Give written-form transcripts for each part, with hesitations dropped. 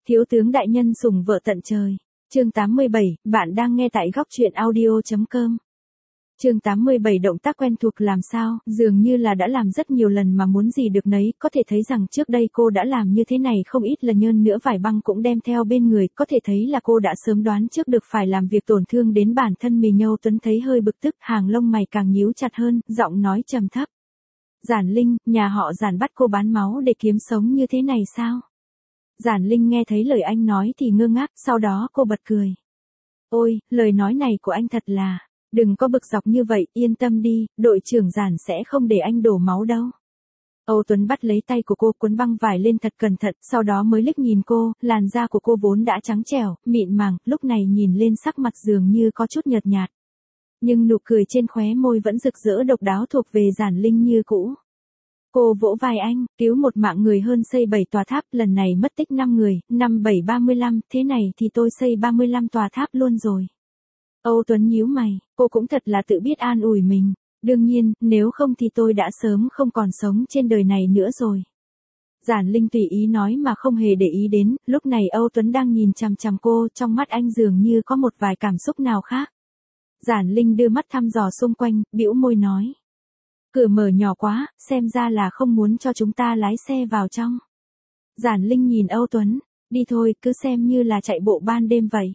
Thiếu tướng đại nhân sủng vợ tận trời. Chương 87, bạn đang nghe tại góc truyện audio.com. Chương 87 động tác quen thuộc làm sao, dường như là đã làm rất nhiều lần mà muốn gì được nấy, có thể thấy rằng trước đây cô đã làm như thế này không ít lần, nhân nữa vải băng cũng đem theo bên người, có thể thấy là cô đã sớm đoán trước được phải làm việc tổn thương đến bản thân mình. Âu Tuấn thấy hơi bực tức, hàng lông mày càng nhíu chặt hơn, giọng nói trầm thấp. Giản Linh, nhà họ Giản bắt cô bán máu để kiếm sống như thế này sao? Giản Linh nghe thấy lời anh nói thì ngơ ngác, sau đó cô bật cười. Ôi, lời nói này của anh thật là, đừng có bực dọc như vậy, yên tâm đi, đội trưởng Giản sẽ không để anh đổ máu đâu. Âu Tuấn bắt lấy tay của cô, cuốn băng vải lên thật cẩn thận, sau đó mới liếc nhìn cô, làn da của cô vốn đã trắng trẻo, mịn màng, lúc này nhìn lên sắc mặt dường như có chút nhợt nhạt. Nhưng nụ cười trên khóe môi vẫn rực rỡ độc đáo thuộc về Giản Linh như cũ. Cô vỗ vai anh, cứu một mạng người hơn xây 7 tòa tháp, lần này mất tích 5 người, 5 7 35, thế này thì tôi xây 35 tòa tháp luôn rồi. Âu Tuấn nhíu mày, cô cũng thật là tự biết an ủi mình, đương nhiên, nếu không thì tôi đã sớm không còn sống trên đời này nữa rồi. Giản Linh tùy ý nói mà không hề để ý đến, lúc này Âu Tuấn đang nhìn chằm chằm cô, trong mắt anh dường như có một vài cảm xúc nào khác. Giản Linh đưa mắt thăm dò xung quanh, bĩu môi nói. Cửa mở nhỏ quá, xem ra là không muốn cho chúng ta lái xe vào trong. Giản Linh nhìn Âu Tuấn, đi thôi, cứ xem như là chạy bộ ban đêm vậy.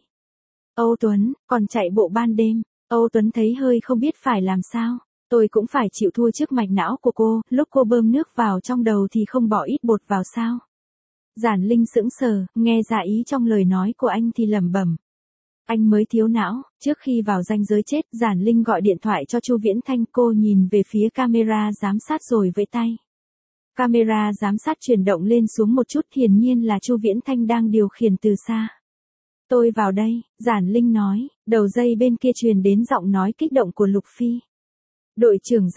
Âu Tuấn, còn chạy bộ ban đêm, Âu Tuấn thấy hơi không biết phải làm sao, tôi cũng phải chịu thua trước mạch não của cô, lúc cô bơm nước vào trong đầu thì không bỏ ít bột vào sao. Giản Linh sững sờ, nghe ra ý trong lời nói của anh thì lẩm bẩm. Anh mới thiếu não, trước khi vào ranh giới chết, Giản Linh gọi điện thoại cho Chu Viễn Thanh, cô nhìn về phía camera giám sát rồi vẫy tay. Camera giám sát chuyển động lên xuống một chút, hiển nhiên là Chu Viễn Thanh đang điều khiển từ xa. Tôi vào đây, Giản Linh nói, đầu dây bên kia truyền đến giọng nói kích động của Lục Phi. Đội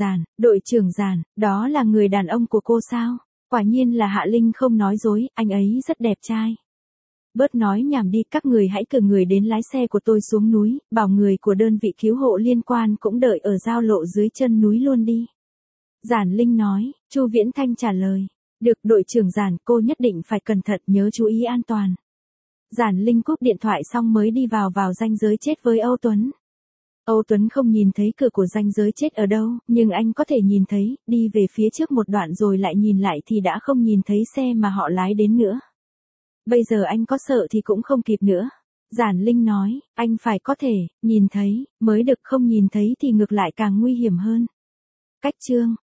trưởng Giản, đó là người đàn ông của cô sao? Quả nhiên là Hạ Linh không nói dối, anh ấy rất đẹp trai. Bớt nói nhảm đi, các người hãy cử người đến lái xe của tôi xuống núi, bảo người của đơn vị cứu hộ liên quan cũng đợi ở giao lộ dưới chân núi luôn đi. Giản Linh nói, Chu Viễn Thanh trả lời. Được, đội trưởng Giản, cô nhất định phải cẩn thận, nhớ chú ý an toàn. Giản Linh cúp điện thoại xong mới đi vào ranh giới chết với Âu Tuấn. Âu Tuấn không nhìn thấy cửa của ranh giới chết ở đâu, nhưng anh có thể nhìn thấy, đi về phía trước một đoạn rồi lại nhìn lại thì đã không nhìn thấy xe mà họ lái đến nữa. Bây giờ anh có sợ thì cũng không kịp nữa. Giản Linh nói, anh phải có thể, nhìn thấy, mới được, không nhìn thấy thì ngược lại càng nguy hiểm hơn. Cách chương.